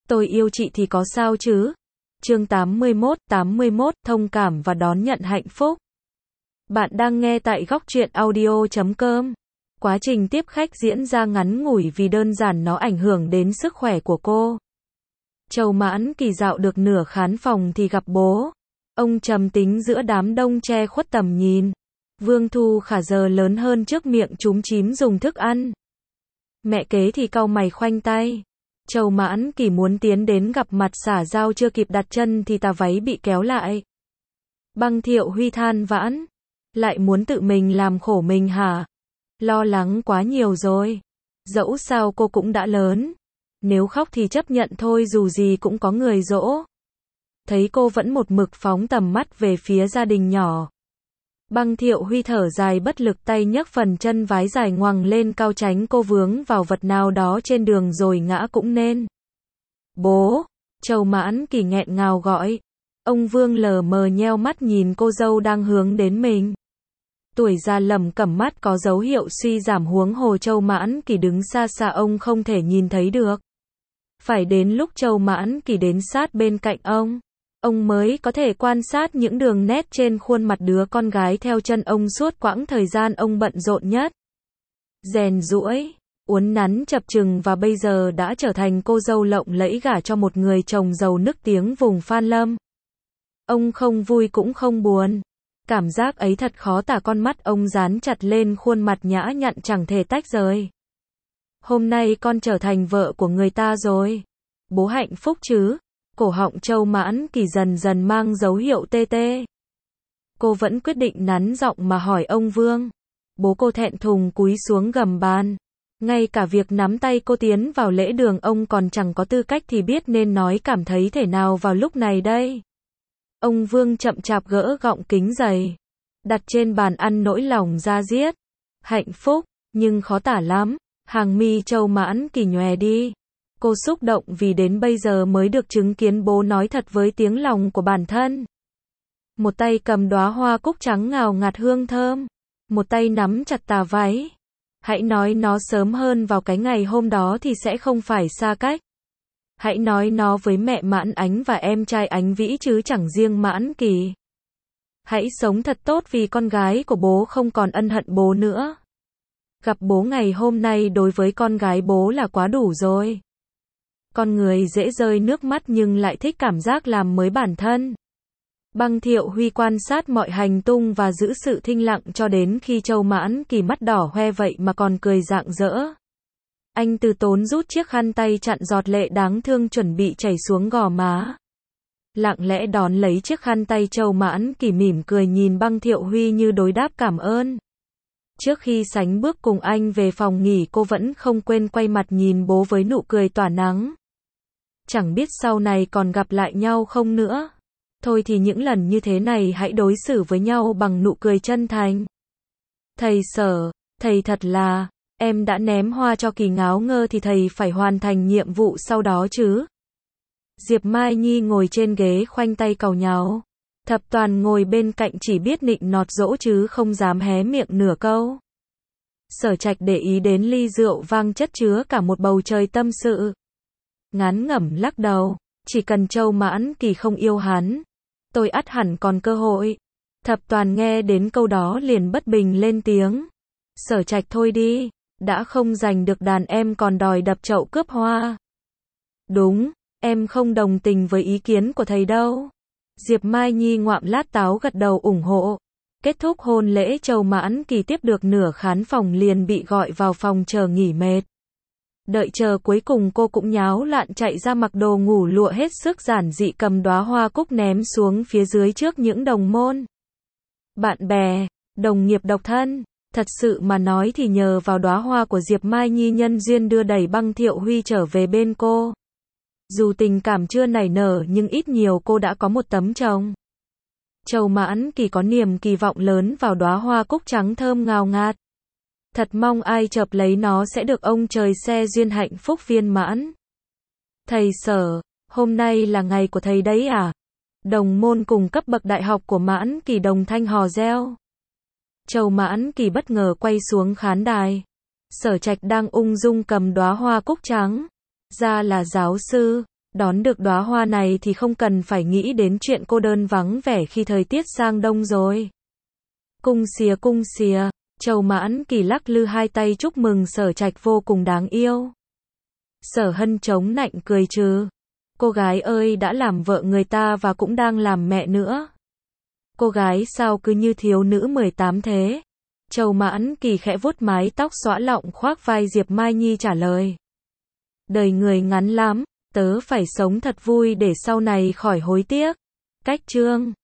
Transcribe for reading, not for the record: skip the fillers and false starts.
Tôi yêu chị thì có sao chứ? Chương 81, thông cảm và đón nhận hạnh phúc. Bạn đang nghe tại góc truyện audio.com. Quá trình tiếp khách diễn ra ngắn ngủi vì đơn giản nó ảnh hưởng đến sức khỏe của cô. Châu Mãn Kỳ dạo được nửa khán phòng thì gặp bố. Ông trầm tính giữa đám đông che khuất tầm nhìn. Vương Thu Khả giờ lớn hơn trước miệng chúm chím dùng thức ăn. Mẹ kế thì cau mày khoanh tay. Châu Mãn Kỳ muốn tiến đến gặp mặt xả giao chưa kịp đặt chân thì tà váy bị kéo lại. Băng Thiệu Huy than vãn. Lại muốn tự mình làm khổ mình hả? Lo lắng quá nhiều rồi. Dẫu sao cô cũng đã lớn. Nếu khóc thì chấp nhận thôi, dù gì cũng có người dỗ. Thấy cô vẫn một mực phóng tầm mắt về phía gia đình nhỏ. Băng Thiệu Huy thở dài bất lực, tay nhấc phần chân vái dài ngoằng lên cao tránh cô vướng vào vật nào đó trên đường rồi ngã cũng nên. Bố! Châu Mãn Kỳ nghẹn ngào gọi. Ông Vương lờ mờ nheo mắt nhìn cô dâu đang hướng đến mình. Tuổi già lầm cẩm mắt có dấu hiệu suy giảm, huống hồ Châu Mãn Kỳ đứng xa xa ông không thể nhìn thấy được. Phải đến lúc Châu Mãn Kỳ đến sát bên cạnh ông mới có thể quan sát những đường nét trên khuôn mặt đứa con gái theo chân ông suốt quãng thời gian ông bận rộn nhất. Rèn giũa, uốn nắn chập chừng và bây giờ đã trở thành cô dâu lộng lẫy gả cho một người chồng giàu nức tiếng vùng Phan Lâm. Ông không vui cũng không buồn. Cảm giác ấy thật khó tả, con mắt ông dán chặt lên khuôn mặt nhã nhặn chẳng thể tách rời. Hôm nay con trở thành vợ của người ta rồi. Bố hạnh phúc chứ? Cổ họng Châu Mãn Kỳ dần dần mang dấu hiệu tê tê. Cô vẫn quyết định nắn giọng mà hỏi ông Vương. Bố cô thẹn thùng cúi xuống gầm bàn. Ngay cả việc nắm tay cô tiến vào lễ đường ông còn chẳng có tư cách thì biết nên nói cảm thấy thế nào vào lúc này đây. Ông Vương chậm chạp gỡ gọng kính dày. Đặt trên bàn ăn, nỗi lòng da diết. Hạnh phúc, nhưng khó tả lắm. Hàng mi Châu Mãn Kỳ nhòe đi. Cô xúc động vì đến bây giờ mới được chứng kiến bố nói thật với tiếng lòng của bản thân. Một tay cầm đóa hoa cúc trắng ngào ngạt hương thơm. Một tay nắm chặt tà váy. Hãy nói nó sớm hơn vào cái ngày hôm đó thì sẽ không phải xa cách. Hãy nói nó với mẹ Mãn Ánh và em trai Ánh Vĩ chứ chẳng riêng Mãn Kỳ. Hãy sống thật tốt vì con gái của bố không còn ân hận bố nữa. Gặp bố ngày hôm nay đối với con gái bố là quá đủ rồi. Con người dễ rơi nước mắt nhưng lại thích cảm giác làm mới bản thân. Băng Thiệu Huy quan sát mọi hành tung và giữ sự thinh lặng cho đến khi Châu Mãn Kỳ mắt đỏ hoe vậy mà còn cười rạng rỡ. Anh từ tốn rút chiếc khăn tay chặn giọt lệ đáng thương chuẩn bị chảy xuống gò má. Lặng lẽ đón lấy chiếc khăn tay, Châu Mãn Kỳ mỉm cười nhìn Băng Thiệu Huy như đối đáp cảm ơn. Trước khi sánh bước cùng anh về phòng nghỉ, cô vẫn không quên quay mặt nhìn bố với nụ cười tỏa nắng. Chẳng biết sau này còn gặp lại nhau không nữa. Thôi thì những lần như thế này hãy đối xử với nhau bằng nụ cười chân thành. Thầy Sở, thầy thật là, em đã ném hoa cho Kỳ ngáo ngơ thì thầy phải hoàn thành nhiệm vụ sau đó chứ. Diệp Mai Nhi ngồi trên ghế khoanh tay càu nháo. Thập Toàn ngồi bên cạnh chỉ biết nịnh nọt dỗ chứ không dám hé miệng nửa câu. Sở Trạch để ý đến ly rượu vang chất chứa cả một bầu trời tâm sự. Ngán ngẩm lắc đầu, chỉ cần Châu Mãn Kỳ không yêu hắn, tôi ắt hẳn còn cơ hội. Thập Toàn nghe đến câu đó liền bất bình lên tiếng. Sở Trạch thôi đi, đã không giành được đàn em còn đòi đập chậu cướp hoa. Đúng, em không đồng tình với ý kiến của thầy đâu. Diệp Mai Nhi ngoạm lát táo gật đầu ủng hộ. Kết thúc hôn lễ, Châu Mãn Kỳ tiếp được nửa khán phòng liền bị gọi vào phòng chờ nghỉ mệt. Đợi chờ cuối cùng cô cũng nháo loạn chạy ra mặc đồ ngủ lụa hết sức giản dị, cầm đóa hoa cúc ném xuống phía dưới trước những đồng môn, bạn bè, đồng nghiệp, độc thân. Thật sự mà nói thì nhờ vào đóa hoa của Diệp Mai Nhi nhân duyên đưa đẩy Băng Thiệu Huy trở về bên cô. Dù tình cảm chưa nảy nở nhưng ít nhiều cô đã có một tấm chồng. Châu Mãn Kỳ có niềm kỳ vọng lớn vào đóa hoa cúc trắng thơm ngào ngạt. Thật mong ai chợp lấy nó sẽ được ông trời xe duyên hạnh phúc viên mãn. Thầy Sở, hôm nay là ngày của thầy đấy à? Đồng môn cùng cấp bậc đại học của Mãn Kỳ đồng thanh hò reo. Châu Mãn Kỳ bất ngờ quay xuống khán đài. Sở Trạch đang ung dung cầm đóa hoa cúc trắng. Ra là giáo sư. Đón được đóa hoa này thì không cần phải nghĩ đến chuyện cô đơn vắng vẻ khi thời tiết sang đông rồi. Cung xìa, Châu Mãn Kỳ lắc lư hai tay chúc mừng Sở Trạch vô cùng đáng yêu. Sở Hân chống nạnh cười trừ. Cô gái ơi, đã làm vợ người ta và cũng đang làm mẹ nữa. Cô gái sao cứ như thiếu nữ 18 thế? Châu Mãn Kỳ khẽ vuốt mái tóc xõa lọng khoác vai Diệp Mai Nhi trả lời. Đời người ngắn lắm, tớ phải sống thật vui để sau này khỏi hối tiếc. Cách chương